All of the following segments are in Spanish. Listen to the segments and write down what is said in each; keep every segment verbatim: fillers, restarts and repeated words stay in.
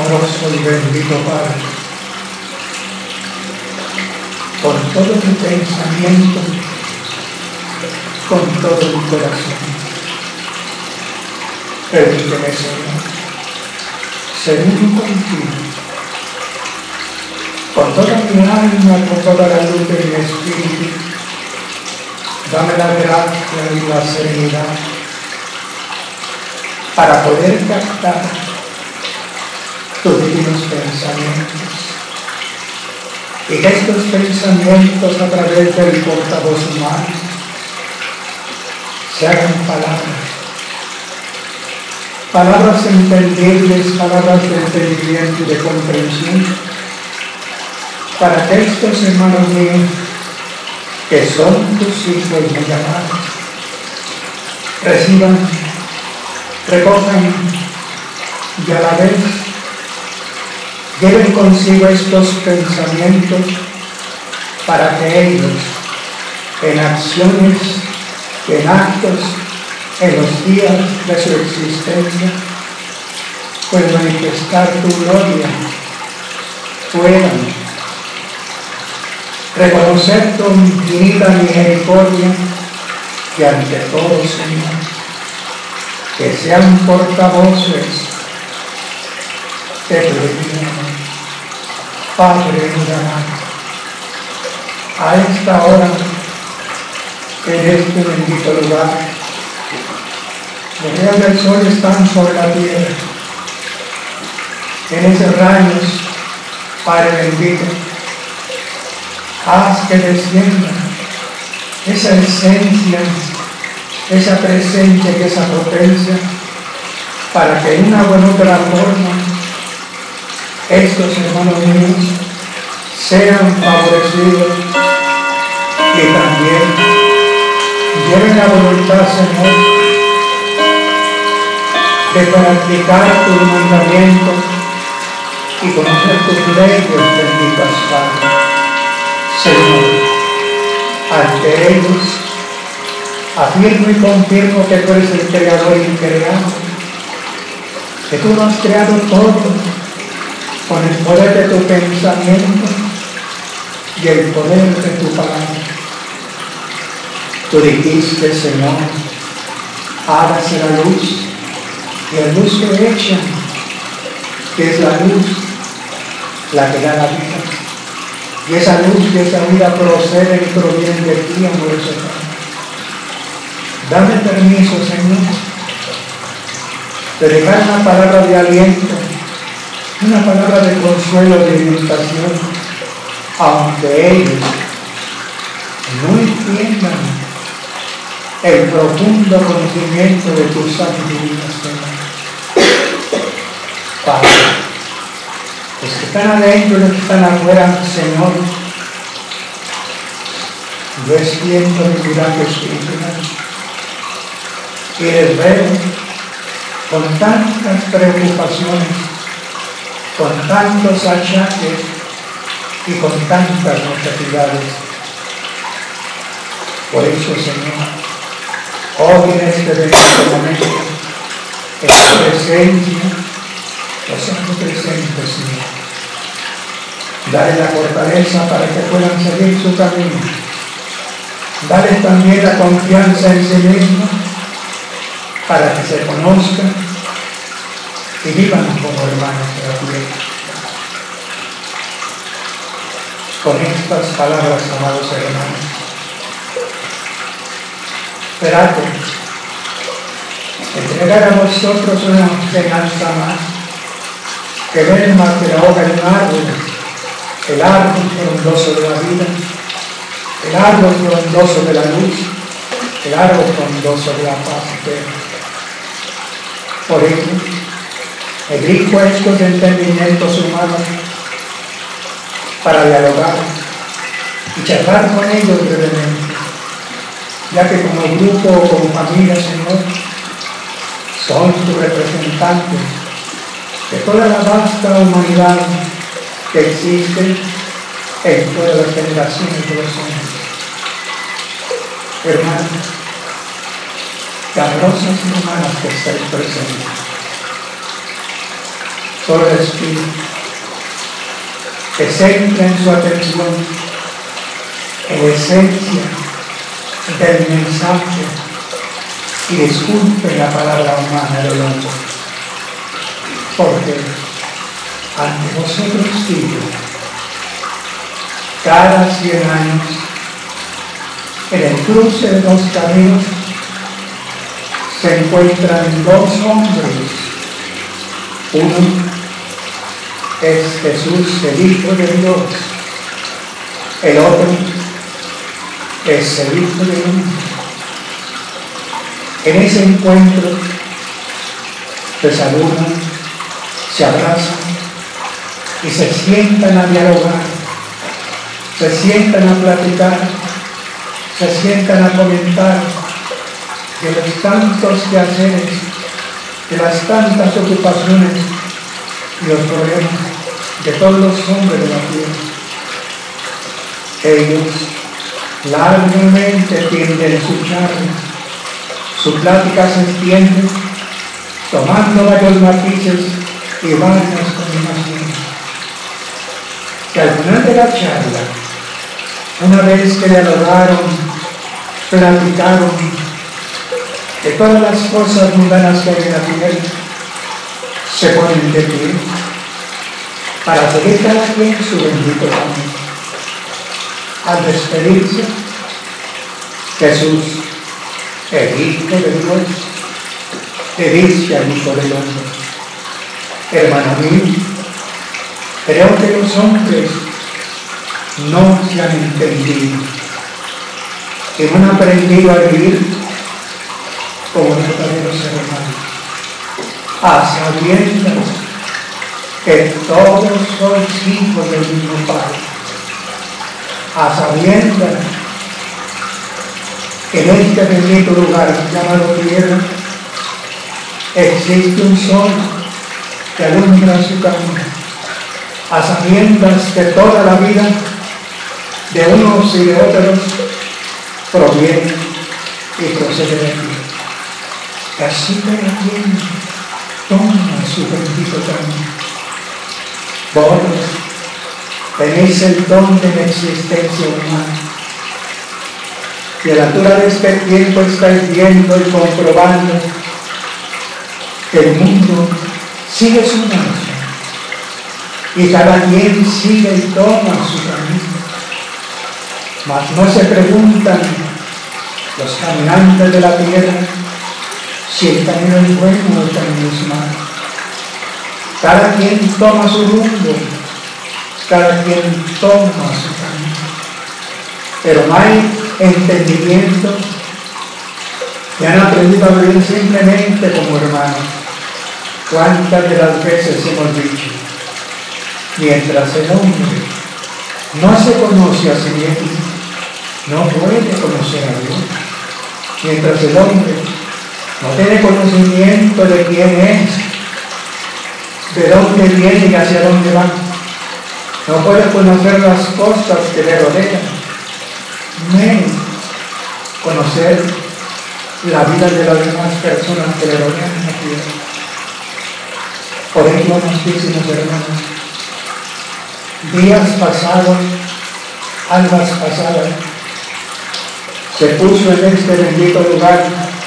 amoroso y bendito Padre, con todo mi pensamiento, con todo mi corazón, permíteme, Señor, ser uno contigo, con toda mi alma, con toda la luz de mi espíritu. Dame la gracia y la serenidad para poder captar tus divinos pensamientos, y que estos pensamientos a través del portavoz humano se hagan palabras, palabras entendibles, palabras de entendimiento y de comprensión, para que estos hermanos míos, que son tus hijos muy amados, reciban, recojan y a la vez lleven consigo estos pensamientos para que ellos, en acciones, en actos, en los días de su existencia, puedan manifestar tu gloria, puedan reconocer tu infinita misericordia y ante todo, Señor, que sean portavoces de tu divino Padre amado. A esta hora, en este bendito lugar, los rayos del sol están sobre la tierra. En esos rayos, Padre bendito, haz que descienda esa esencia, esa presencia y esa potencia, para que de una u otra forma estos hermanos míos sean favorecidos y también lleven la voluntad, Señor, de practicar tus mandamientos y conocer tus leyes, benditas Padre. Señor, ante ellos afirmo y confirmo que tú eres el creador increado, que tú lo has creado todo con el poder de tu pensamiento y el poder de tu palabra. Tú dijiste, Señor, hágase la luz, y la luz que echa, que es la luz, la que da la vida. Y esa luz y esa vida procede y proviene de ti, amoroso Padre. Dame permiso, Señor, de dejar una palabra de aliento, una palabra de consuelo, de orientación, aunque ellos no entiendan el profundo conocimiento de tu santo y divino Señor. Padre, los que están adentro y los que están afuera, Señor, yo extiendo mi mirada espiritual y les veo con tantas preocupaciones, con tantos achaques y con tantas necesidades. Por eso, Señor, hoy en este bendito momento, en tu presencia, los hago presentes, Señor. Dale la fortaleza para que puedan seguir su camino. Dale también la confianza en sí mismo para que se conozcan y vivan como hermanos de la tierra. Con estas palabras, amados hermanos, esperad entregar a vosotros una enseñanza más, que ven más que la hoja de un árbol, el árbol frondoso de la vida, el árbol frondoso de la luz, el árbol frondoso de la paz eterna. Por ello, exijo estos entendimientos humanos para dialogar y charlar con ellos brevemente, ya que como grupo o como familia, Señor, son tus representantes de toda la vasta humanidad que existe en todas las generaciones de los hombres. Hermanos, cabrosas y hermanas que estáis presentes, todo espíritu que centra en su atención en la esencia del mensaje y disculpe la palabra humana del hombre, porque ante vosotros digo, cada cien años, en el cruce de dos caminos, se encuentran dos hombres. Uno es Jesús, el Hijo de Dios. El otro es el Hijo del Hombre. En ese encuentro se saludan, se abrazan y se sientan a dialogar, se sientan a platicar, se sientan a comentar de los tantos quehaceres, de las tantas ocupaciones y los problemas de todos los hombres de la tierra. Ellos largamente tienden su charla, su plática se extiende, tomando varios matices y varias combinaciones. Y al final de la charla, una vez que dialogaron, platicaron de todas las cosas mundanas que hay en la tierra, se ponen de pie para seguir cada quien su bendito camino. Al despedirse, Jesús, el Hijo de Dios, le dice al Hijo del Hombre: hermano mío, creo que los hombres no se han entendido y no han aprendido a vivir como verdaderos hermanos, a sabiendas que todos sois hijos del mismo Padre, a sabiendas que en este bendito lugar llamado tierra existe un sol que alumbra su camino, a sabiendas que toda la vida de unos y de otros proviene y procede de ti. Que así cada quien toma su bendito camino. Vos tenéis el don de la existencia humana, y a la altura de este tiempo estáis viendo y comprobando que el mundo sigue su marcha y cada quien sigue y toma su camino. Mas no se preguntan los caminantes de la tierra si el camino es bueno o el camino es malo. Cada quien toma su rumbo, cada quien toma su camino, pero no hay entendimiento, y han aprendido a vivir simplemente como hermanos. ¿Cuántas de las veces hemos dicho? Mientras el hombre no se conoce a sí mismo, no puede conocer a Dios. Mientras el hombre no tiene conocimiento de quién es, de dónde viene y hacia dónde va, no puede conocer las cosas que le rodean, menos conocer la vida de las demás personas que le rodean en la tierra. Por ello, amantísimos hermanos, días pasados, almas pasadas, se puso en este bendito lugar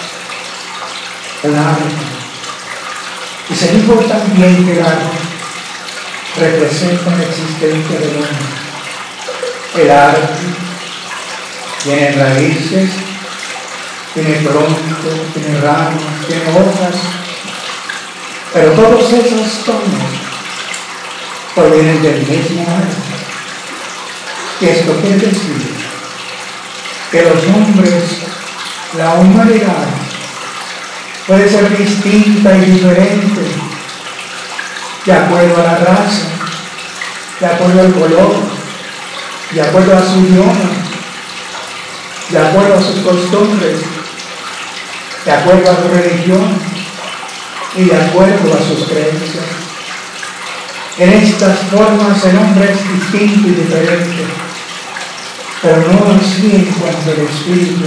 un árbol, y se dijo también que el árbol representa la existencia del hombre. El árbol tiene raíces, tiene tronco, tiene ramas, tiene hojas, pero todos esos tonos provienen del mismo árbol. Y esto quiere decir que los hombres, la humanidad, puede ser distinta y diferente de acuerdo a la raza, de acuerdo al color, de acuerdo a su idioma, de acuerdo a sus costumbres, de acuerdo a su religión y de acuerdo a sus creencias. En estas formas el hombre es distinto y diferente, pero no así en cuanto al espíritu.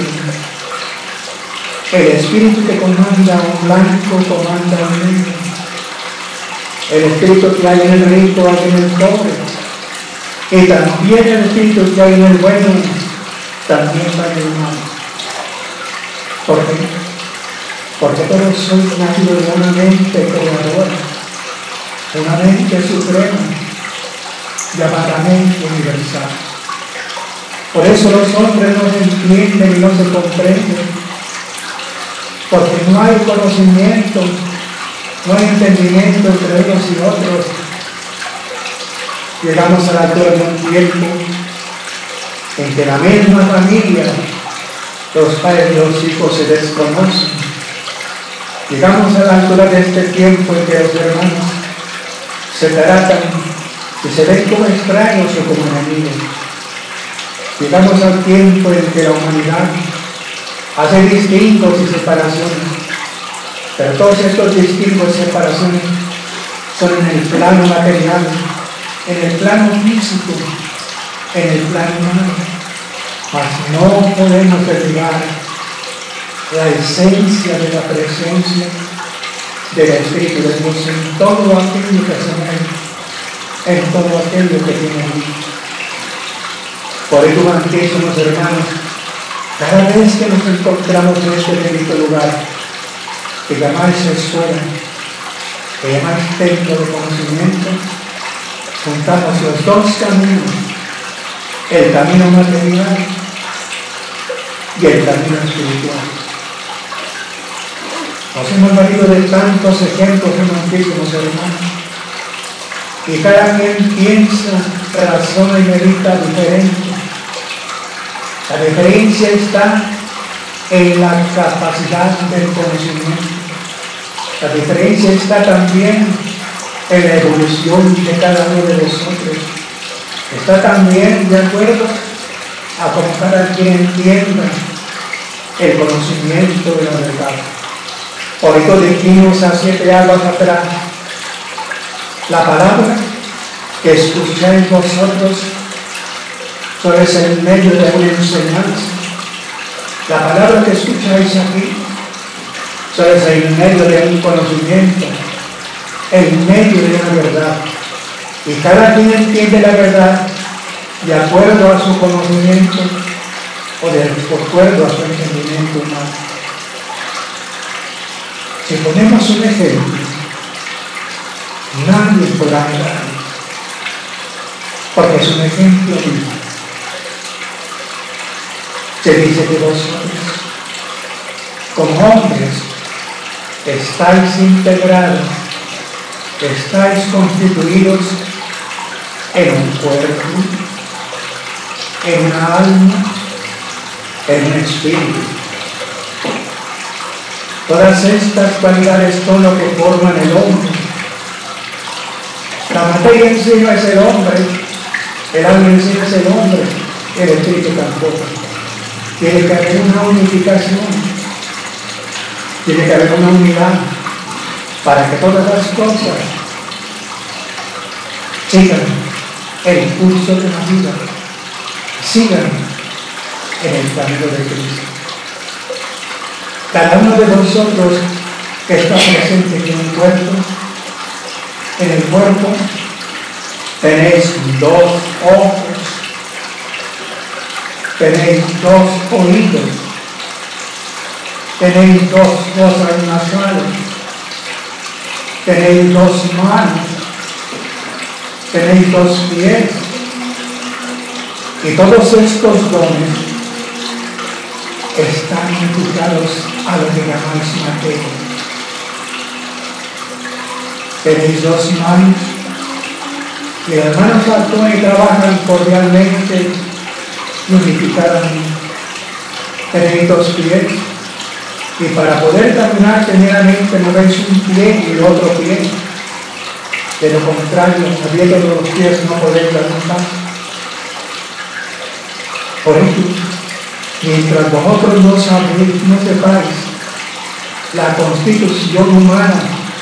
El espíritu que comanda a un blanco comanda a un negro. El espíritu que hay en el rico hay en el pobre. Y también el espíritu que hay en el bueno también va en el mal. ¿Por qué? Porque todos sois nacidos de una mente creadora, una mente suprema, llamada mente universal. Por eso los hombres no se entienden y no se comprenden, porque no hay conocimiento, no hay entendimiento entre unos y otros. Llegamos a la altura de un tiempo en que la misma familia, los padres y los hijos se desconocen. Llegamos a la altura de este tiempo en que los hermanos se tratan y se ven como extraños o como enemigos. Llegamos al tiempo en que la humanidad hace distingos y separaciones, pero todos estos distingos y separaciones son en el plano material, en el plano físico, en el plano humano, mas no podemos derribar la esencia de la presencia del Espíritu de Dios en todo aquello que se mueve, en todo aquello que tiene vida. Por eso, amantísimos hermanos, cada vez que nos encontramos en este bendito lugar, que llamáis escuela, que llamáis templo de conocimiento, juntamos los dos caminos, el camino material y el camino espiritual. Nos hemos valido de tantos ejemplos, amantísimos hermanos, y cada quien piensa, razona y medita diferente. La diferencia está en la capacidad del conocimiento. La diferencia está también en la evolución de cada uno de nosotros. Está también de acuerdo a cómo cada quien entienda el conocimiento de la verdad. Por eso dijimos a siete años atrás, la palabra que escucháis vosotros solo es en medio de una enseñanza. La palabra que escucháis aquí solo es en medio de un conocimiento, en medio de una verdad. Y cada quien entiende la verdad de acuerdo a su conocimiento o de acuerdo a su entendimiento humano. Si ponemos un ejemplo, nadie podrá negar, porque es un ejemplo vivo. Se dice que vosotros, como hombres, estáis integrados, estáis constituidos en un cuerpo, en una alma, en un espíritu. Todas estas cualidades son lo que forman el hombre. La materia en sí no es el hombre, el alma en sí no es el hombre, el espíritu tampoco. Tiene que haber una unificación, tiene que haber una unidad para que todas las cosas sigan el curso de la vida, sigan en el camino de Cristo. Cada uno de vosotros que está presente en un cuerpo, en el cuerpo tenéis dos ojos, tenéis dos oídos, tenéis dos fosas nasales, tenéis dos manos, tenéis dos pies, y todos estos dones están imputados a lo que llamáis materia. Tenéis dos manos, y las manos actúan y trabajan cordialmente y unificadamente. Tenéis dos pies, y para poder caminar generalmente movéis un pie y el otro pie. De lo contrario, moviendo los pies no podéis dar un paso. Por eso, mientras vosotros no sabéis, no sepáis la constitución humana,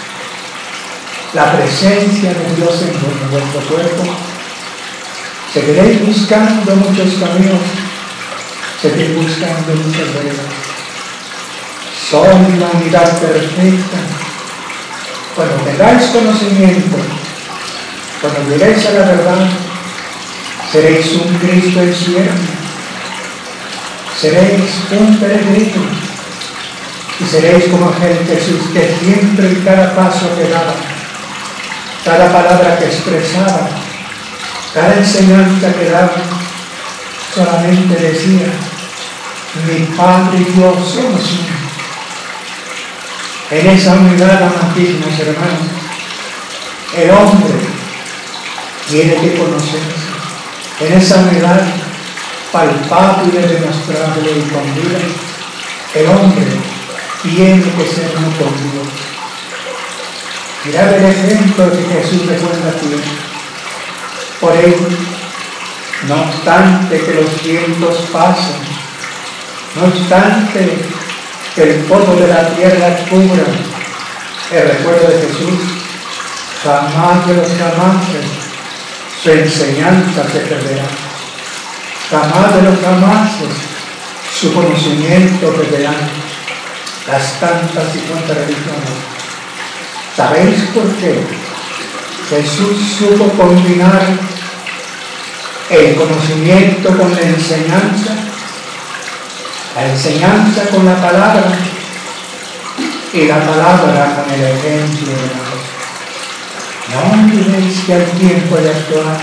la presencia de Dios en vuestro cuerpo, seguiréis buscando muchos caminos, seguiréis buscando muchas veredas. Son la unidad perfecta Cuando tengáis conocimiento, cuando lleguéis a la verdad, seréis un Cristo en siervo, seréis un peregrino, y seréis como aquel Jesús que siempre en cada paso que daba, cada palabra que expresaba, cada enseñanza que daba, solamente decía: mi Padre y yo somos uno. En esa unidad, amantísimos hermanos, el hombre tiene que conocerse. En esa unidad palpable, demostrable y con vida, el hombre tiene que ser uno con Dios. Mirad el ejemplo que Jesús dejó en la tierra. Por ello, no obstante que los tiempos pasen, no obstante que el polvo de la tierra cubra el recuerdo de Jesús, jamás de los jamases su enseñanza se perderá. Jamás de los jamases su conocimiento perderá. Las tantas y cuantas religiones. ¿Sabéis por qué? Jesús supo combinar el conocimiento con la enseñanza, la enseñanza con la palabra y la palabra con el ejemplo de la fe. No olvidéis que al tiempo de actuar,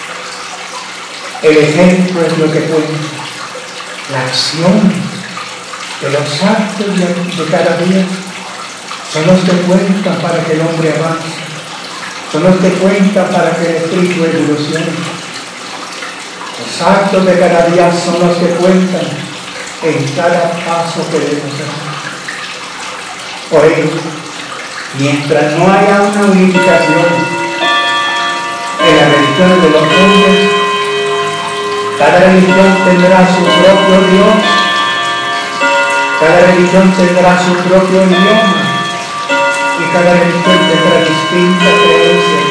el ejemplo es lo que cuenta, la acción de los actos de, de cada día son los que cuentan para que el hombre avance, son los que cuentan para que el espíritu evolucione. Los actos de cada día son los que cuentan en cada paso que debemos hacer. Por ello, mientras no haya una unificación en las religiones de los hombres, cada religión tendrá su propio Dios, cada religión tendrá su propio idioma y cada religión tendrá distinta creencia.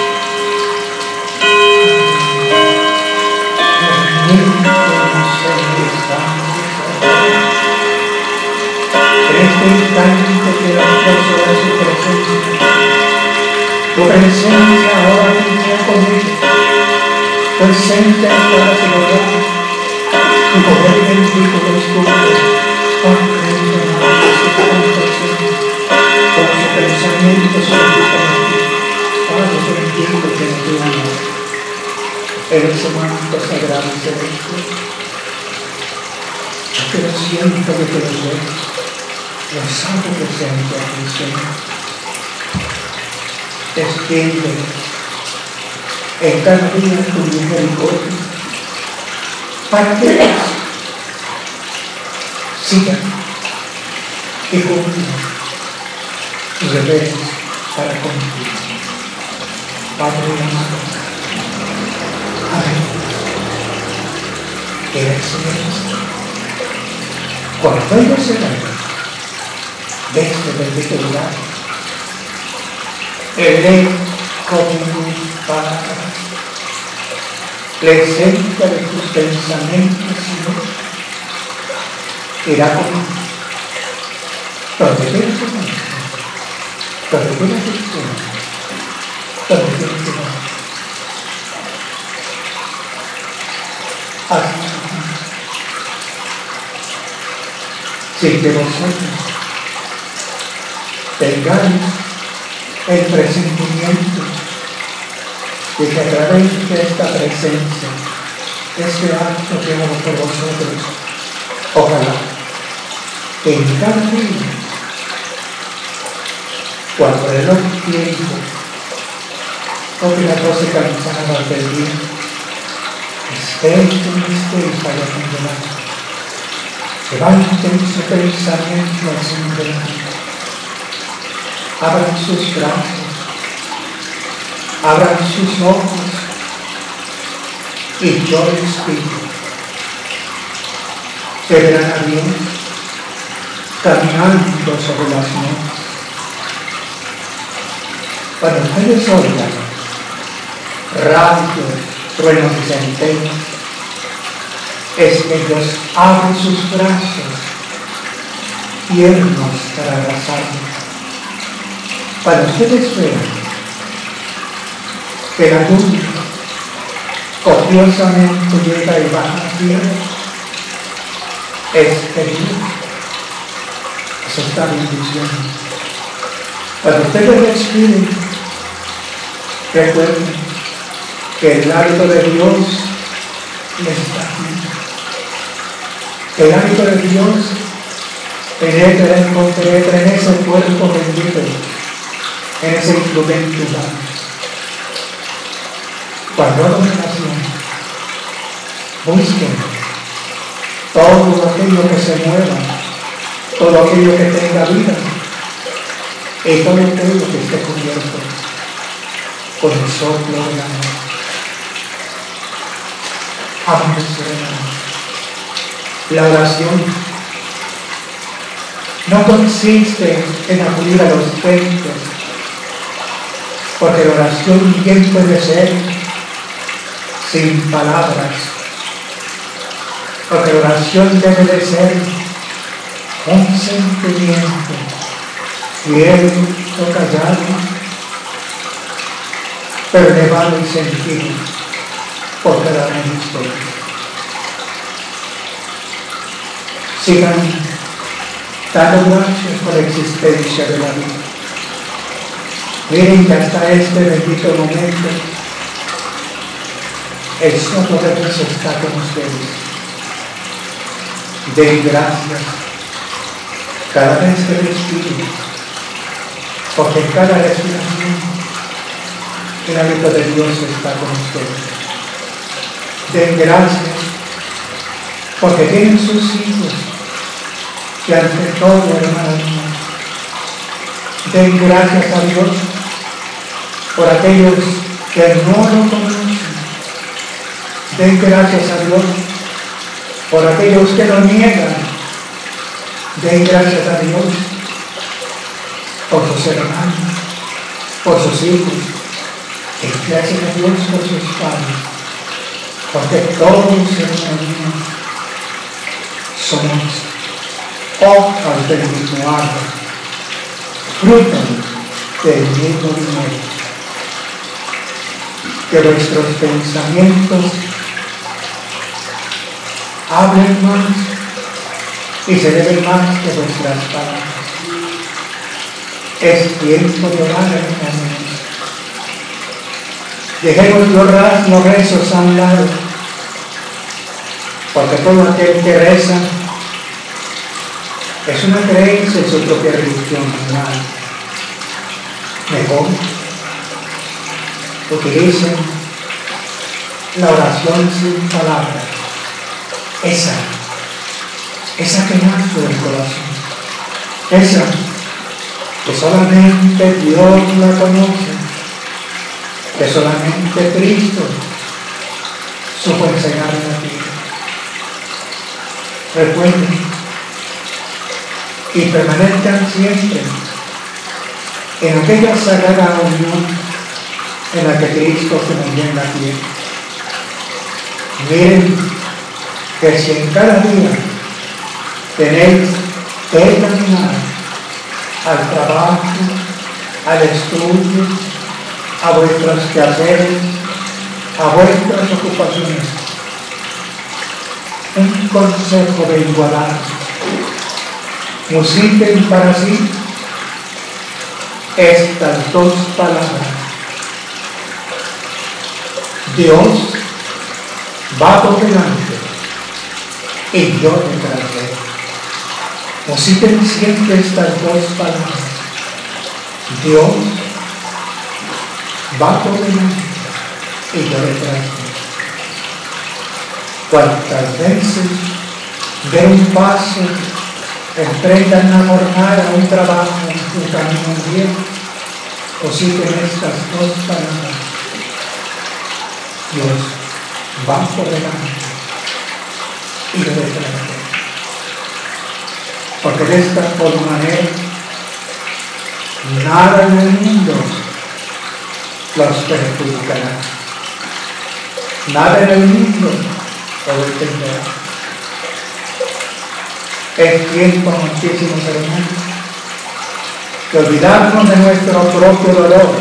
En este instante que nosotros sobre su presencia, tu presencia ahora mismo conmigo, presente en toda su verdad, tu poder bendito los tuyos, con su pensamiento sobre Padre bendito que nos dio amor, eres su manto sagrado y celeste. Yo te lo siento que te lo veo, los hago presente a ti, Señor. Extiende en cada día tu misericordia para que sigan y cumplan tus deberes para cumplir. Padre amado, amén. Eres Señor. Cuando ellos se vayan de este bendito lugar, el eco de mi palabra, la esencia de tus pensamientos, Señor, irá conmigo. Donde quieras tu mano, donde quieras tu mano, donde quieras tu mano. Hazlo. Sin que vosotros tengáis el presentimiento de que a través de esta presencia, este acto que hago por vosotros, ojalá que en cada día, cuando el reloj tiempo, o que las doce campanadas del día, estéis donde estéis para condenar. Levanten su pensamiento al Señor delante. Abran sus brazos, abran sus ojos, y yo les pido que verán a Dios caminando sobre las nubes. Cuando ustedes oigan rayos, truenos y centellas, es que Dios abre sus brazos tiernos para abrazarnos. Cuando ustedes vean que la lluvia copiosamente llega y baja a tierra, es querido. Eso está bendiciendo. Cuando ustedes respiren, recuerden que el hábito de Dios les está aquí. Que el hábito de Dios penetra, penetra en ese cuerpo bendito, en ese instrumento humano. Cuando hagan oración, busquen todo aquello que se mueva, todo aquello que tenga vida, y todo aquello que esté cubierto con el soplo de amor. Ámense, hermanos. La oración no consiste en acudir a los templos, porque la oración bien puede ser sin palabras, porque la oración debe de ser un sentimiento fiel o callado, pero elevado y sentido por cada ministerio. Sigan dando gracias por la existencia de la vida. Miren que hasta este bendito momento el soplo de Dios está con ustedes. Den gracias cada vez que respiren, porque cada respiración el hábito de Dios está con ustedes. Den gracias porque tienen sus hijos que ante todo, hermanos, den gracias a Dios por aquellos que no lo conocen. Den gracias a Dios por aquellos que lo niegan. Den gracias a Dios por sus hermanos, por sus hijos. Den gracias a Dios por sus padres, porque todos, hermanos, somos hojas del mismo árbol, fruto del mismo dinero. Que vuestros pensamientos hablen más y se deben más que vuestras palabras. Es tiempo de orar, hermanos. Dejemos los, los rezos a un lado, porque todo aquel que reza es una creencia en su propia religión moral. Mejor utilicen la oración sin palabras, esa, esa que nace del corazón, esa que solamente Dios la conoce, que solamente Cristo supo enseñarle a ti. Recuerden y permanezcan siempre en aquella sagrada unión en la que Cristo se nos dio en la tierra. Miren que si en cada día tenéis que caminar al trabajo, al estudio, a vuestros quehaceres, a vuestras ocupaciones, un consejo vengo a dar: musiquen para sí estas dos palabras: Dios va por delante y yo detrás de él. Musiquen siempre estas dos palabras: Dios va por delante y yo detrás de él. Cuantas veces den un paso, emprendan una jornada, un trabajo, un camino bien, musiquen estas dos palabras: Dios va por delante y yo detrás de él. Porque de esta forma manera nada en el mundo los perjudicará, nada en el mundo los detendrá. Es tiempo, muchísimos hermanos, de olvidarnos de nuestro propio dolor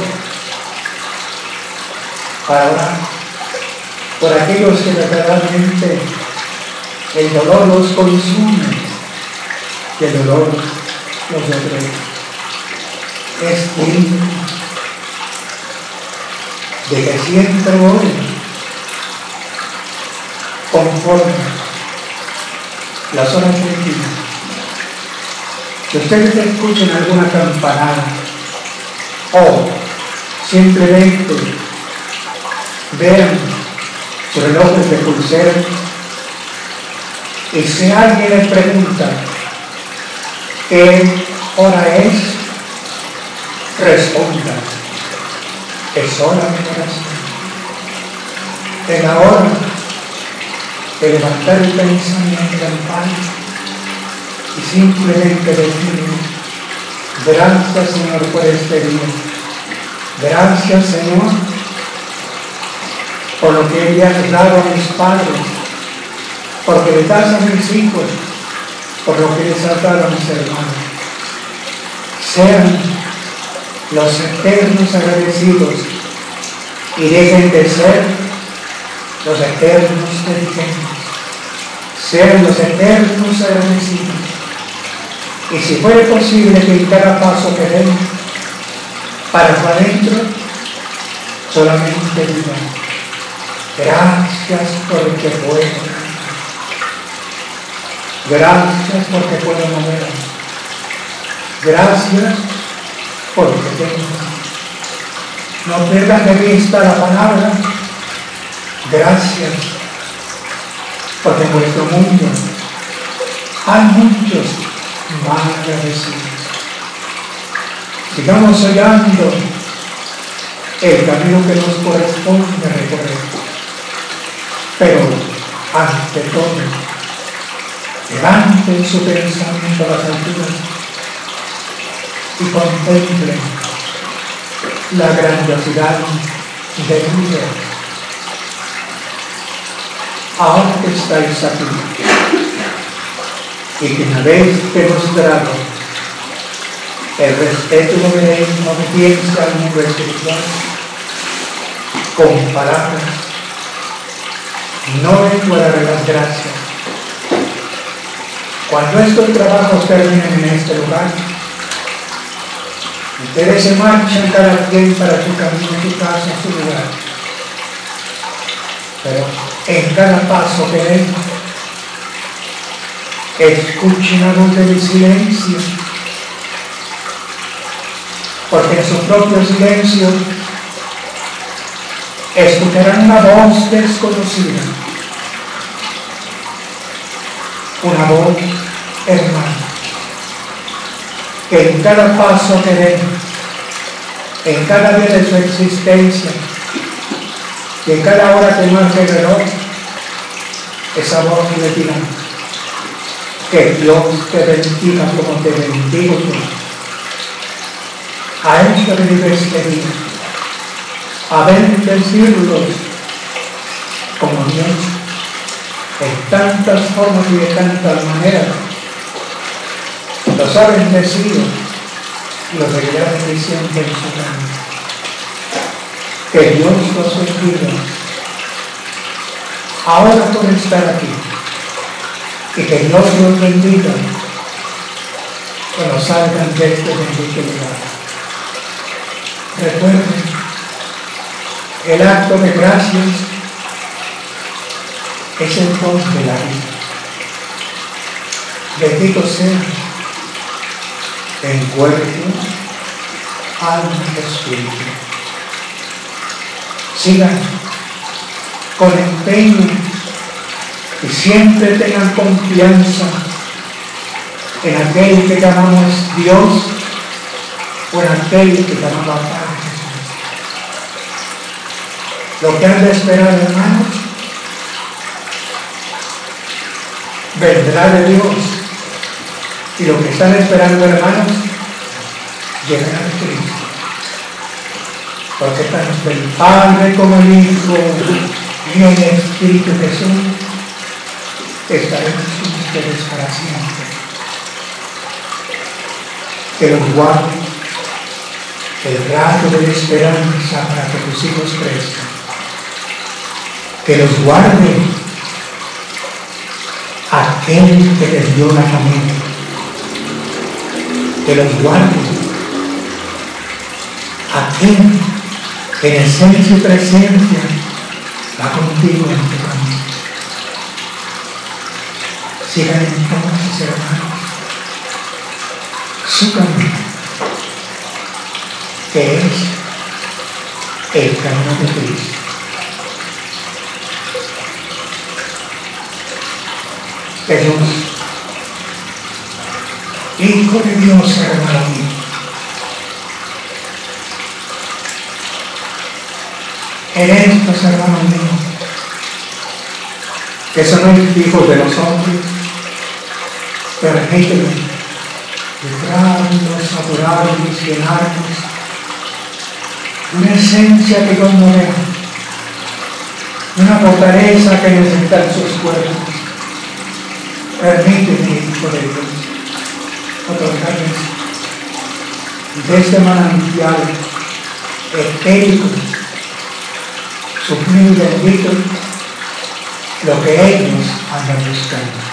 para orar por aquellos que verdaderamente el dolor los consume y el dolor los oprime. Es digno de que siempre oren conforme las horas lectivas. Que ustedes escuchen alguna campanada o simplemente vean sus relojes de pulsera y si alguien les pregunta qué hora es, respondan: es hora de oración. Es la hora de levantar el pensamiento al Padre y simplemente decir: gracias, Señor, por este día. Gracias, Señor, por lo que le has dado a mis padres, porque le das a mis hijos, por lo que les has dado a mis hermanos. Sean los eternos agradecidos y dejen de ser los eternos penitentes. Sean los eternos agradecidos. Y si fuera posible que en cada paso que den para adentro, solamente digan: gracias porque puedo. Gracias porque puedo mover. Gracias porque tengo. No pierdan de vista la palabra gracias, porque en vuestro mundo hay muchos mal agradecidos. Sigamos hallando el camino que nos corresponde recorrer, pero ante todo, levanten su pensamiento a las alturas y contemplen la grandiosidad de Dios. Ahora que estáis aquí y que me habéis demostrado el respeto y obediencia al mundo espiritual con palabras, no vengo a darle las gracias. Cuando estos trabajos terminen en este lugar, ustedes se marchan cada quien para su camino, su casa, su lugar. Pero en cada paso que den, escuchen la voz del silencio, porque en su propio silencio escucharán una voz desconocida, una voz hermana, que en cada paso que den, en cada día de su existencia, y en cada hora que marque el reloj, esa voz le dirá: que Dios te bendiga como te bendigo yo. A esto le debes pedir, a bendecirlos como Dios, en tantas formas y de tantas maneras los ha bendecido y los seguirá bendiciendo en su camino. Que Dios los bendiga ahora por estar aquí, y que Dios los bendiga cuando salgan de este bendito lugar. Recuerden, el acto de gracias es el don de la vida. Bendito sea en cuerpo, alma y espíritu. Sigan con empeño y siempre tengan confianza en aquel que llamamos Dios o en aquel que llamamos Padre Jesús. Lo que han de esperar, hermanos, vendrá de Dios, y lo que están esperando, hermanos, llegará de Cristo. Porque tanto el Padre como el Hijo y el Espíritu Jesús estaremos con ustedes para siempre. Que los guarde, el rayo de la esperanza para que tus hijos crezcan, que los guarde aquel que les dio la familia, que los guarde aquel que en esencia y presencia va contigo en tu camino. Sigan entonces, hermanos, su camino, que es el camino de Cristo. Jesús, Hijo de Dios, hermano mío, en estos, hermanos míos, que son hijos de los hombres, permíteme librarnos, adorarnos, llenarnos de una esencia que conmovea, de una fortaleza que necesita en sus cuerpos. Permíteme, Hijo de Dios, otorgarles de este manantial etérico, sublime y bendito, lo que ellos andan buscando.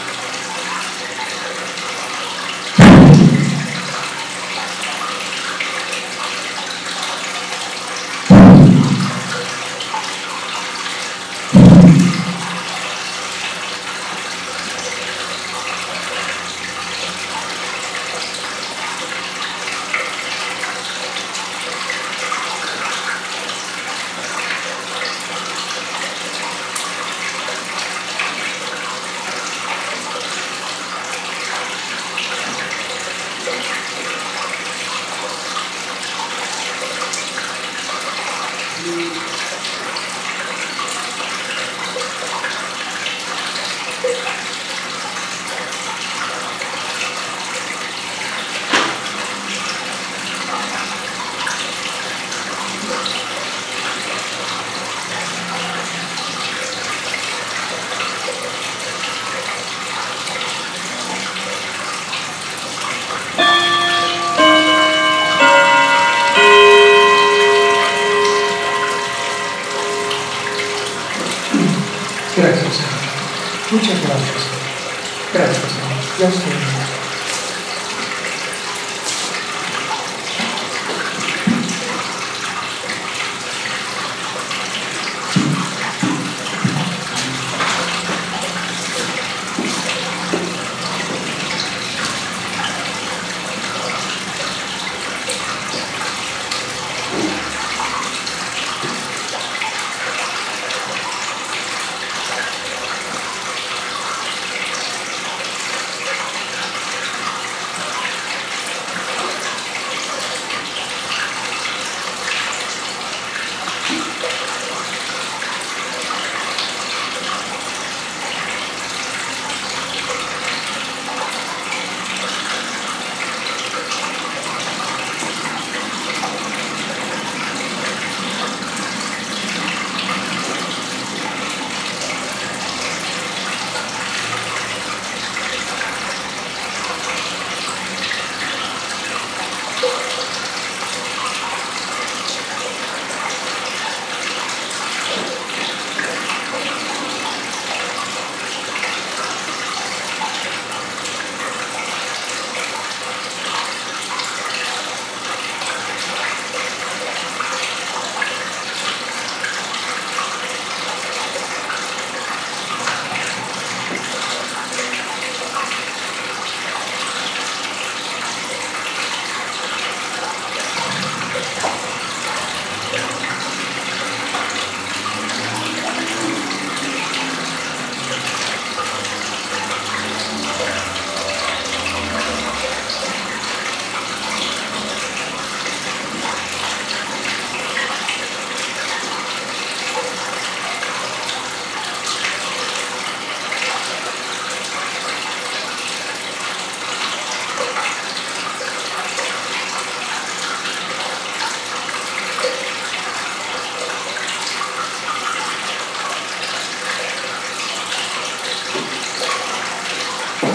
Gracias, Señor. Muchas gracias. Gracias, Señor. Dios te bendiga.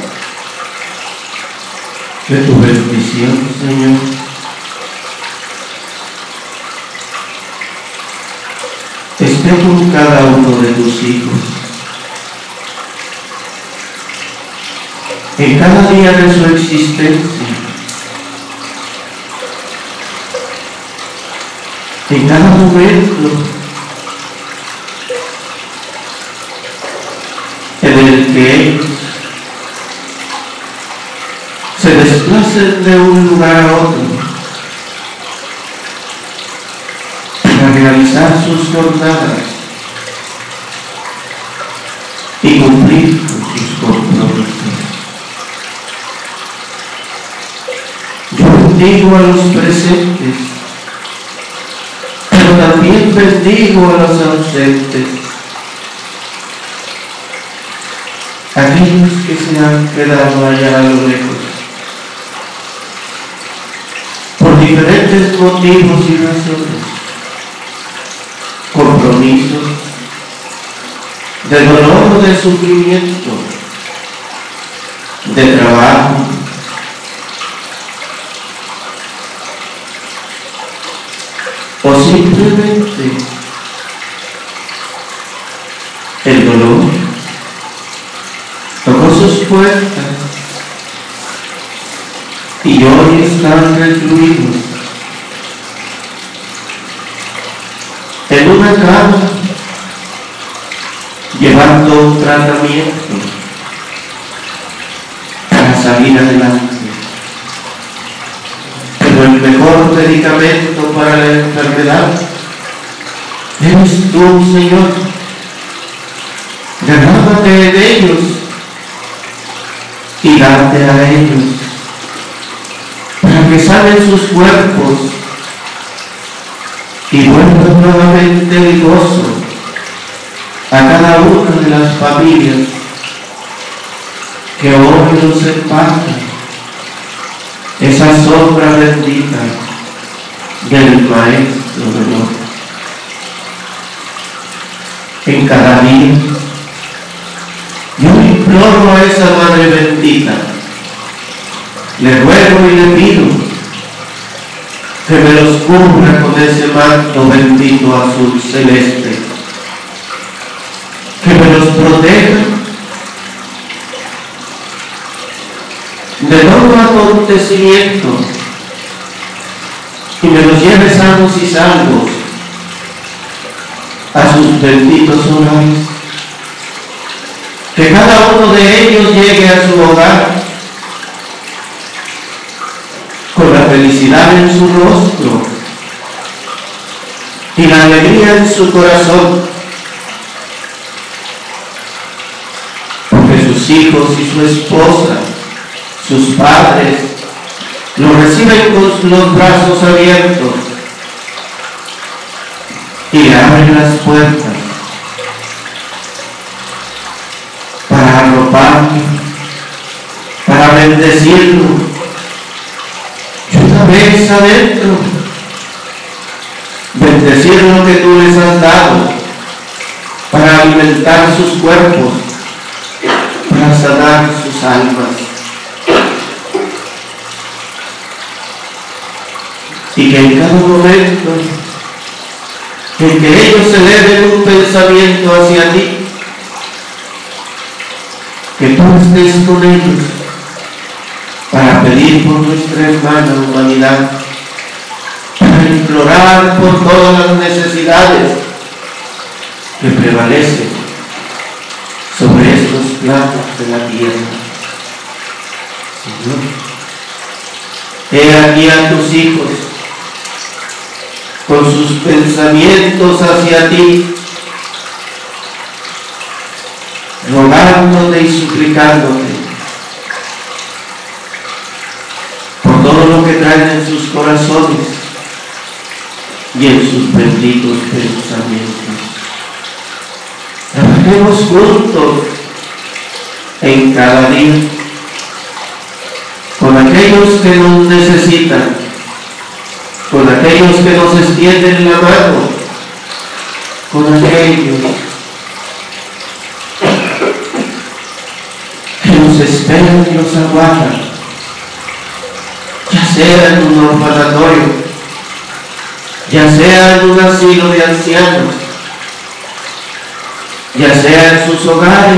Que tu bendición, Señor, esté con cada uno de tus hijos. En cada día de su existencia, en cada momento en el que ellos se desplacen de un lugar a otro para realizar sus jornadas y cumplir con sus compromisos. Yo bendigo a los presentes, pero también bendigo a los ausentes, aquellos que se han quedado allá a lo lejos, por diferentes motivos y razones, compromisos, de dolor, de sufrimiento, de trabajo, o simplemente el dolor tocó sus puertas y hoy están recluidos en una cama llevando un tratamiento para salir adelante. Pero el mejor medicamento para la enfermedad eres tú, Señor. Derrámate en ellos y date a ellos para que sanen sus cuerpos y vuelvan nuevamente el gozo a cada una de las familias que hoy nos empatan esa sombra bendita del Maestro menor. En cada día yo imploro a esa Madre bendita, le ruego y le pido que me los cubra con ese manto bendito azul celeste, que me los proteja de todo acontecimiento y me los lleve sanos y salvos a sus benditos hogares, que cada uno de ellos llegue a su hogar con la felicidad en su rostro y la alegría en su corazón, porque sus hijos y su esposa, sus padres, lo reciben con los brazos abiertos y le abren las puertas para arroparlo, para bendecirlo. Y una vez adentro, bendecir lo que tú les has dado para alimentar sus cuerpos, para sanar sus almas. Y que en cada momento en que ellos eleven un pensamiento hacia ti, que tú estés con ellos para pedir por nuestra hermana humanidad, para implorar por todas las necesidades que prevalecen sobre estos planos de la tierra. Señor, he aquí a tus hijos con sus pensamientos hacia ti, rogándote y suplicándote por todo lo que traen en sus corazones y en sus benditos pensamientos. Trabajemos juntos en cada día con aquellos que nos necesitan, con aquellos que nos extienden la mano, con aquellos que nos esperan y nos aguardan, ya sea en un orfanatorio, ya sea en un asilo de ancianos, ya sea en sus hogares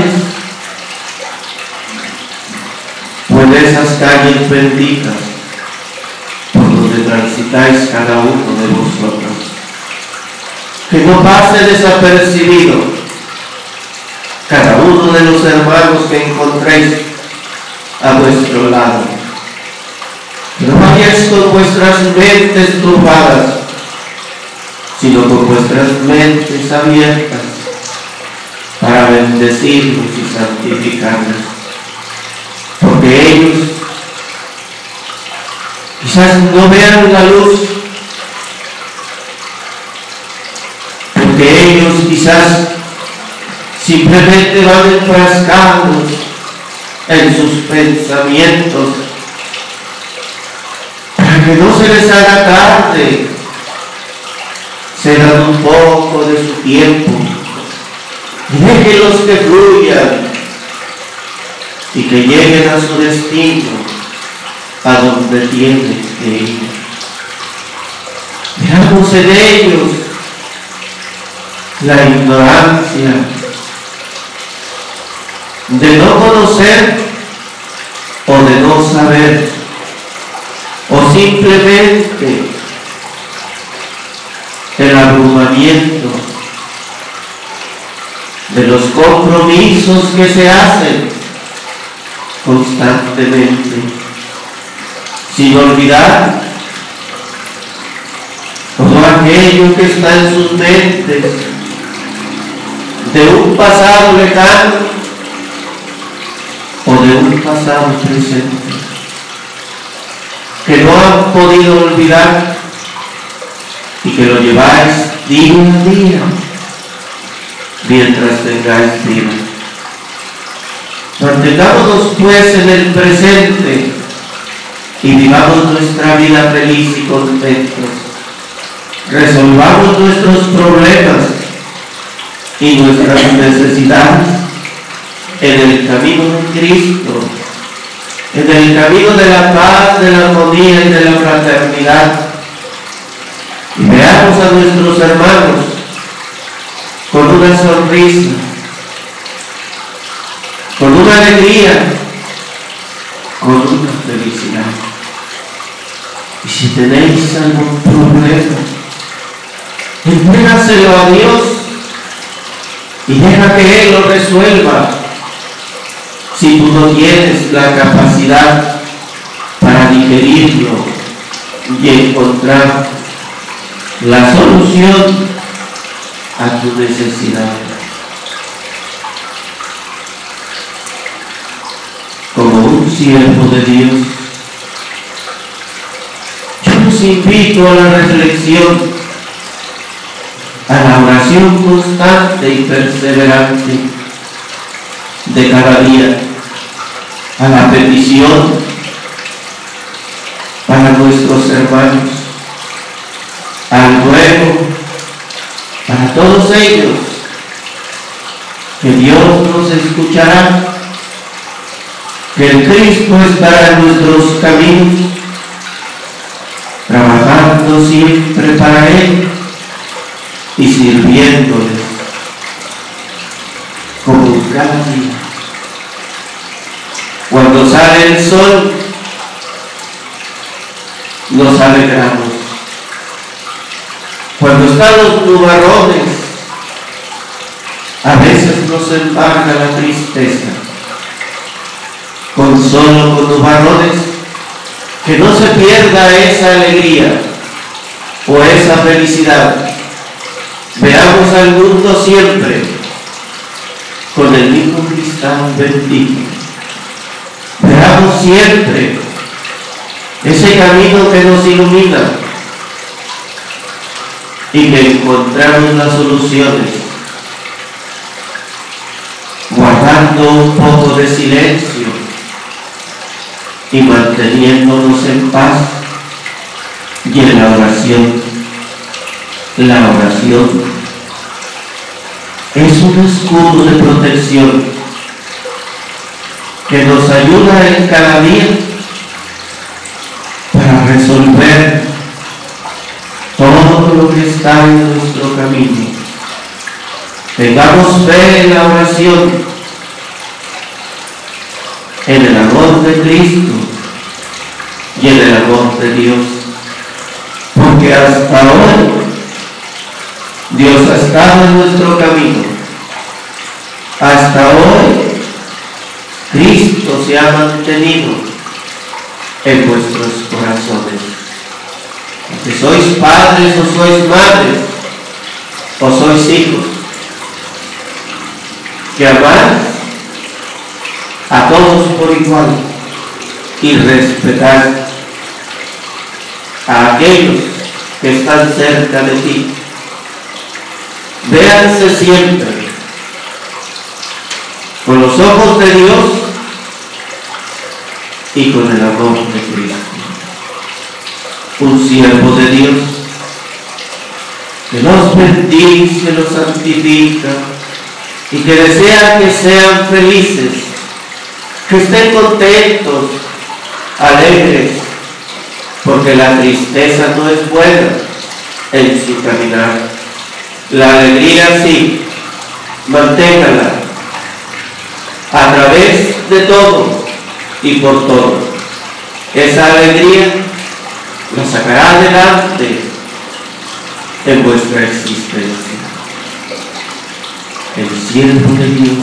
o en esas calles benditas por donde transitáis cada uno de vosotros. Que no pase desapercibido cada uno de los hermanos que encontréis a vuestro lado. Que no vayáis con vuestras mentes turbadas, sino con vuestras mentes abiertas para bendecirlos y santificarlos. Porque ellos quizás no vean la luz, porque ellos quizás simplemente van enfrascados en sus pensamientos, para que no se les haga tarde, se dan un poco de su tiempo y déjenlos que fluyan y que lleguen a su destino, a donde tienen que ir. Veamos en ellos la ignorancia de no conocer o de no saber, o simplemente el abrumamiento de los compromisos que se hacen constantemente, sin olvidar todo aquello que está en sus mentes de un pasado lejano o de un pasado presente que no han podido olvidar y que lo lleváis día a día mientras tengáis vida. Mantengámonos pues en el presente y vivamos nuestra vida feliz y contentos. Resolvamos nuestros problemas y nuestras necesidades en el camino de Cristo, en el camino de la paz, de la armonía y de la fraternidad. Y veamos a nuestros hermanos con una sonrisa, con una alegría, con una felicidad. Y si tenéis algún problema, entrégaselo a Dios y deja que Él lo resuelva. Si tú no tienes la capacidad para digerirlo y encontrar la solución a tu necesidad. Como un siervo de Dios, yo os invito a la reflexión, a la oración constante y perseverante de cada día, a la petición para nuestros hermanos, al ruego para todos ellos, que Dios nos escuchará, que el Cristo estará en nuestros caminos, trabajando siempre para Él y sirviéndoles como cada día. Cuando sale el sol, nos alegramos. Cuando están los nubarrones, a veces nos embarga la tristeza. Con solo con nubarrones, que no se pierda esa alegría o esa felicidad. Veamos al mundo siempre con el mismo cristal bendito. Veamos siempre ese camino que nos ilumina y que encontramos las soluciones, guardando un poco de silencio y manteniéndonos en paz y en la oración. La oración es un escudo de protección que nos ayuda en cada día para resolver todo lo que está en nuestro camino. Tengamos fe en la oración, en el amor de Cristo y en el amor de Dios, porque hasta hoy Dios ha estado en nuestro camino. Hasta hoy Cristo se ha mantenido en vuestros corazones. Que sois padres o sois madres o sois hijos, que amáis a todos por igual y respetar a aquellos que están cerca de ti. Véanse siempre con los ojos de Dios y con el amor de Cristo. Un siervo de Dios que los bendice, que los santifica y que desea que sean felices, que estén contentos, alegres, porque la tristeza no es buena en su caminar. La alegría sí, manténgala a través de todo y por todo. Esa alegría la sacará adelante en vuestra existencia. El siervo de Dios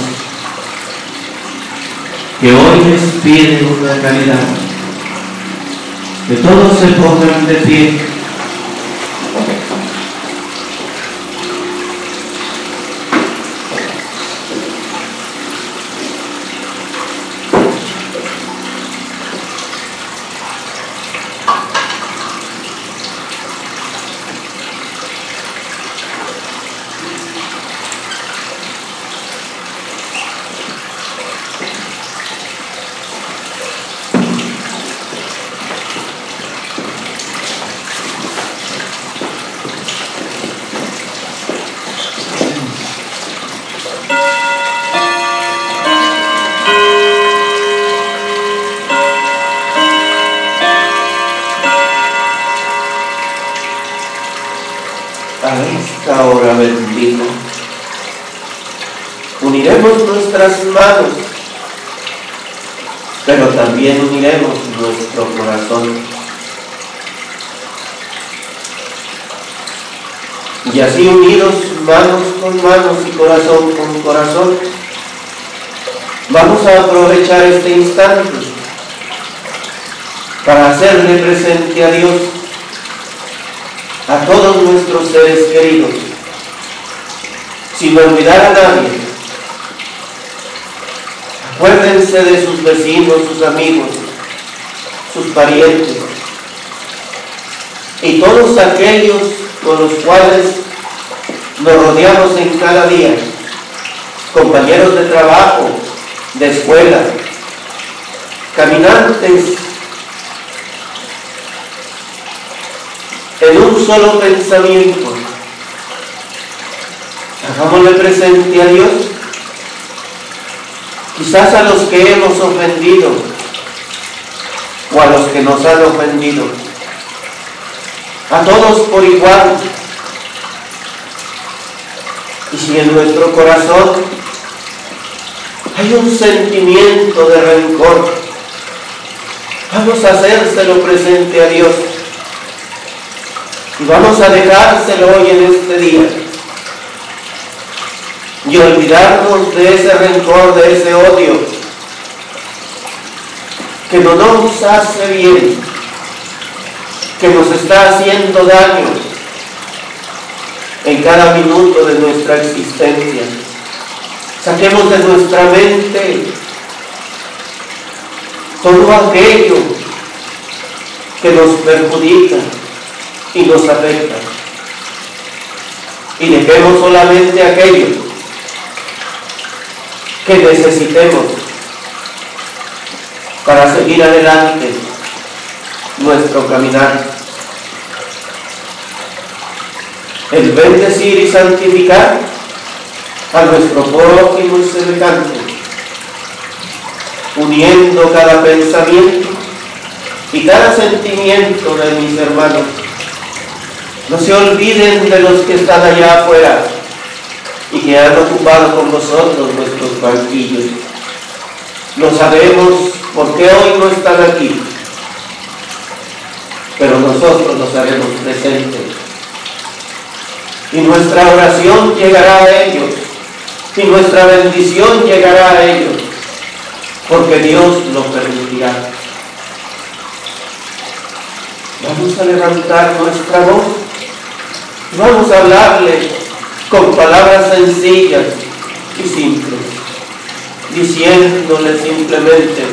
que hoy les pide una caridad, que todos se pongan de pie. A esta hora bendita, uniremos nuestras manos, pero también uniremos nuestro corazón. Y así unidos, manos con manos y corazón con corazón, vamos a aprovechar este instante para hacerle presente a Dios a todos nuestros seres queridos, sin olvidar a nadie. Acuérdense de sus vecinos, sus amigos, sus parientes y todos aquellos con los cuales nos rodeamos en cada día, compañeros de trabajo, de escuela, caminantes en un solo pensamiento. Hagámosle presente a Dios, quizás a los que hemos ofendido o a los que nos han ofendido, a todos por igual. Y si en nuestro corazón hay un sentimiento de rencor, vamos a hacérselo presente a Dios. Y vamos a dejárselo hoy en este día. Y olvidarnos de ese rencor, de ese odio, que no nos hace bien, que nos está haciendo daño en cada minuto de nuestra existencia. Saquemos de nuestra mente todo aquello que nos perjudica y nos afecta, y dejemos solamente aquello que necesitemos para seguir adelante nuestro caminar. El bendecir y santificar a nuestro prójimo y semejante, uniendo cada pensamiento y cada sentimiento de mis hermanos. No se olviden de los que están allá afuera y que han ocupado con nosotros nuestros banquillos. No sabemos por qué hoy no están aquí, pero nosotros los haremos presentes. Y nuestra oración llegará a ellos, y nuestra bendición llegará a ellos, porque Dios lo permitirá. Vamos a levantar nuestra voz, vamos a hablarle con palabras sencillas y simples, diciéndole simplemente: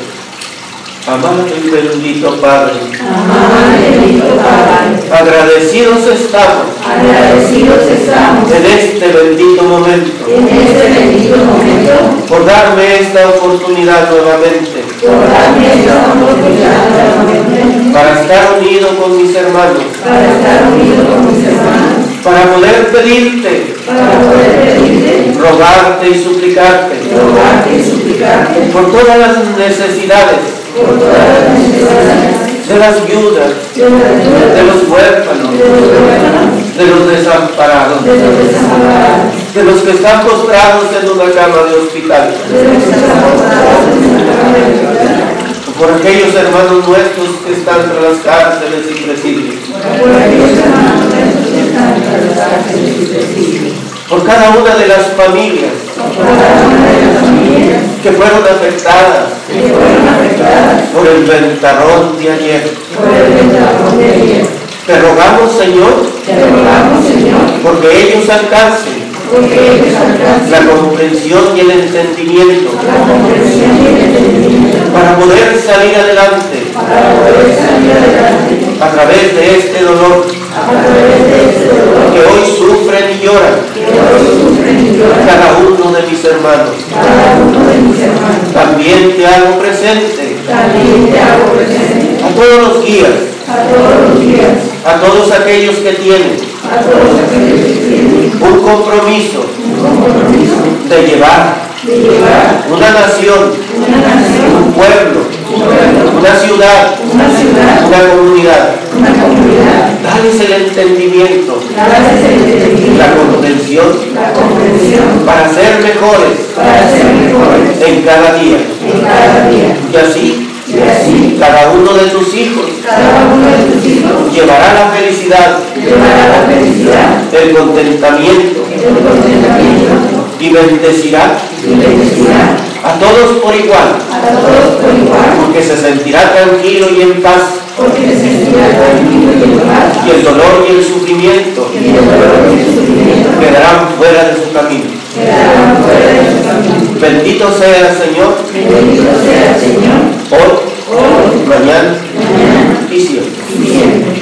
amado y bendito Padre, amado y bendito Padre, agradecidos estamos, agradecidos estamos en este bendito momento, en este bendito momento, por darme esta oportunidad nuevamente, por darme esta oportunidad nuevamente, para estar unido con mis hermanos, para estar unido con mis hermanos, para poder pedirte, para poder pedirte, rogarte y suplicarte, rogarte y suplicarte, por todas las necesidades por todas las necesidades de las viudas, de las viudas, de los huérfanos, de los huérfanos, de los desamparados, de los desamparados, de los que están postrados en una cama de hospital, de los que están postrados en la cama de hospital, por aquellos hermanos nuestros que están entre las cárceles y presidios, por aquellos hermanos nuestros que están en las cárceles y presidios, por cada una de las familias por cada una de las familias que fueron afectadas que fueron afectadas por el ventarrón de ayer. por el ventarrón de ayer. Te rogamos, Señor, Te rogamos, Señor, porque ellos alcancen porque ellos alcancen la comprensión y el entendimiento la comprensión y el entendimiento para poder salir adelante para poder salir adelante a través de este dolor a través de este dolor que hoy sufren y lloran que hoy sufren y lloran cada uno de mis hermanos. cada uno de mis hermanos. También te hago presente También te hago presente a todos los guías, a todos los días, a todos aquellos que tienen a todos aquellos que tienen un compromiso un compromiso de llevar de llevar una nación, una nación, un pueblo, un pueblo, una ciudad, una ciudad, una comunidad. una comunidad, Dales el entendimiento, darles el entendimiento, la comprensión la comprensión, para ser mejores para ser mejores en cada día. en cada día. Y así, Y así, cada uno de tus hijos cada uno de tus hijos llevará la felicidad, llevará la felicidad, el contentamiento el contentamiento y bendecirá y bendecirá a todos por igual, a todos por igual, porque se sentirá tranquilo y en paz, porque se sentirá tranquilo y en paz, y el dolor y el sufrimiento y el dolor y el sufrimiento quedarán fuera de su camino. quedarán fuera de su camino. Bendito sea el Señor, Bendito sea el Señor, hoy, hoy, mañana mañana y siempre. y siempre.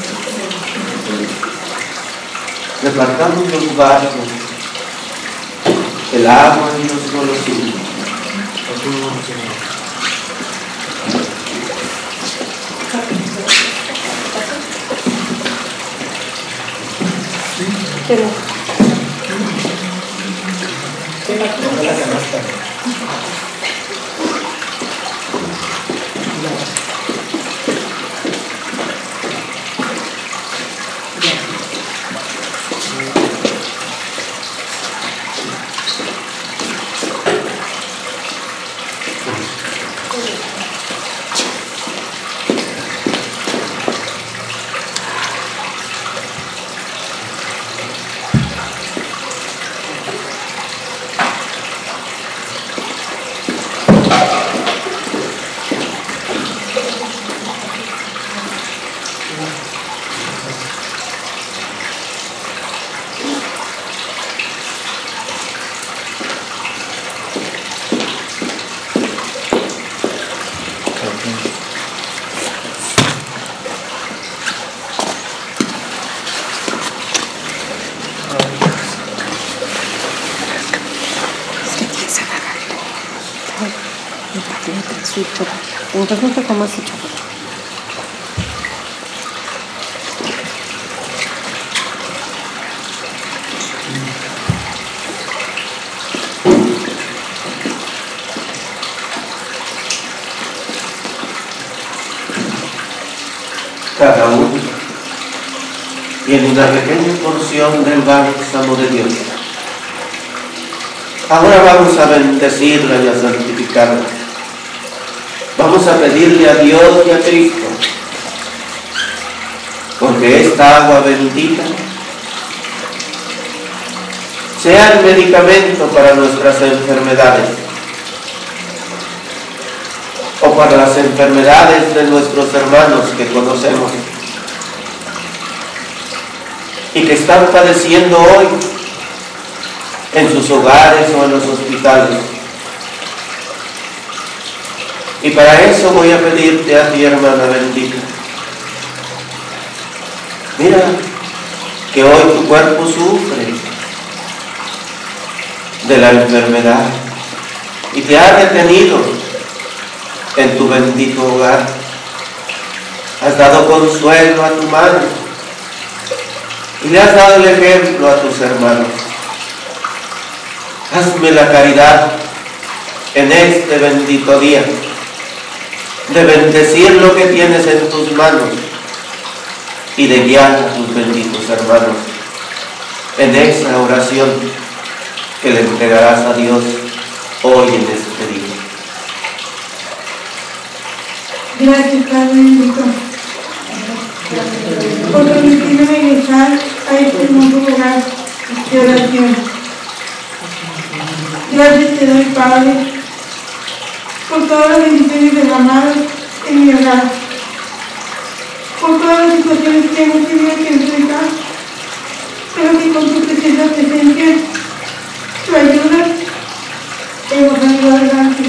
Repartamos los vasos, el agua y los golosinas. Entonces no sé cómo has hecho. Cada uno tiene una pequeña porción del bálsamo de Dios Ahora vamos a bendecirla y a santificarla. Vamos a pedirle a Dios y a Cristo, porque esta agua bendita sea el medicamento para nuestras enfermedades o para las enfermedades de nuestros hermanos que conocemos y que están padeciendo hoy en sus hogares o en los hospitales. Y para eso voy a pedirte a ti, hermana bendita, mira que hoy tu cuerpo sufre de la enfermedad y te ha retenido en tu bendito hogar. Has dado consuelo a tu madre y le has dado el ejemplo a tus hermanos. Hazme la caridad en este bendito día de bendecir lo que tienes en tus manos y de guiar a tus benditos hermanos en esa oración que le entregarás a Dios hoy en este día. Gracias, Padre bendito, por permitirme regresar a este hermoso lugar de oración. Gracias te doy, Padre, por todas las bendiciones derramadas en mi hogar, por todas las situaciones que hemos tenido que enfrentar, pero que con tu preciosa presencia, tu ayuda, hemos salido adelante.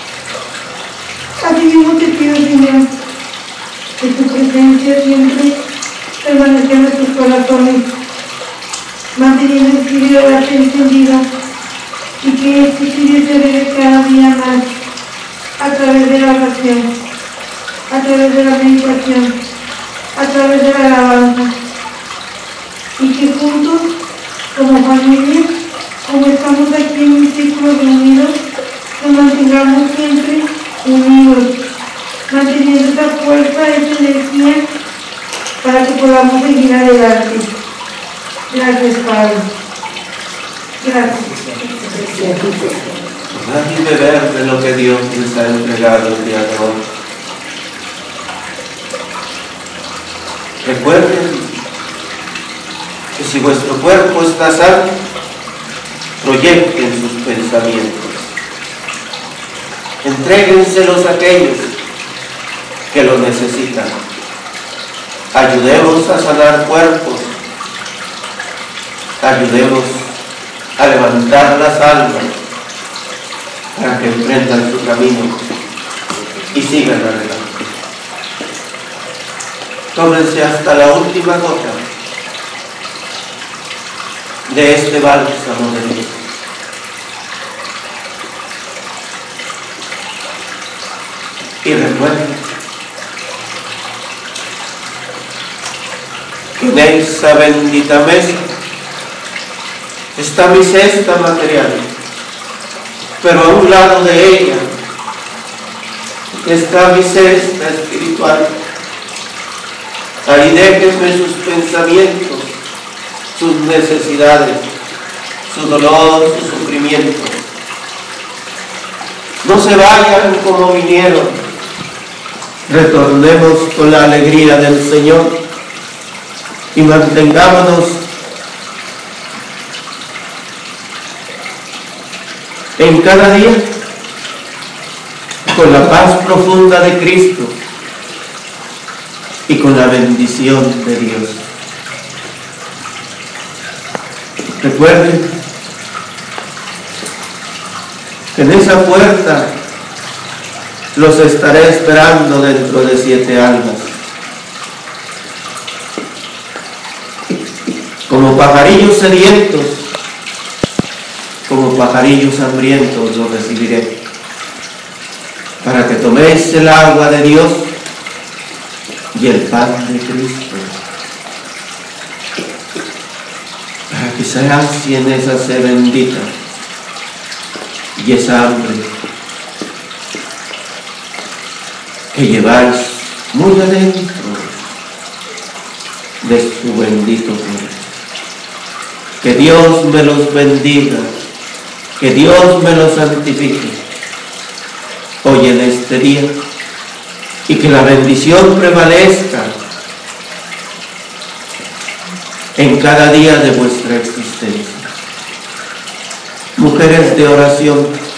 Así mismo te pido, Señor, que tu presencia siempre permanezca en nuestros corazones, manteniendo el cirio de la fe encendida, y que este cirio se eleve cada día más a través de la oración, a través de la meditación, a través de la alabanza, y que juntos, como familia, como estamos aquí en un círculo reunidos, nos mantengamos siempre unidos, manteniendo esa fuerza, esa energía, para que podamos seguir adelante. Gracias, Padre. Gracias. Dar y beber de lo que Dios les ha entregado el día de hoy. Recuerden que si vuestro cuerpo está sano, proyecten sus pensamientos. Entréguenselos a aquellos que lo necesitan. Ayudemos a sanar cuerpos. Ayudemos a levantar las almas para que emprendan su camino y sigan adelante. Tómense hasta la última gota de este bálsamo de Dios. Y recuerden que en esa bendita mesa está mi cesta material, pero a un lado de ella está mi cesta espiritual. Ahí déjenme sus pensamientos, sus necesidades, su dolor, su sufrimiento. No se vayan como vinieron. Retornemos con la alegría del Señor y mantengámonos en cada día con la paz profunda de Cristo y con la bendición de Dios. Recuerden que en esa puerta los estaré esperando dentro de siete almas. Como pajarillos sedientos, como pajarillos hambrientos los recibiré, para que toméis el agua de Dios y el pan de Cristo, para que se sacien esa sed bendita y esa hambre que lleváis muy adentro de su bendito cuerpo. Que Dios me los bendiga Que Dios me lo santifique hoy en este día y que la bendición prevalezca en cada día de vuestra existencia. Mujeres de oración,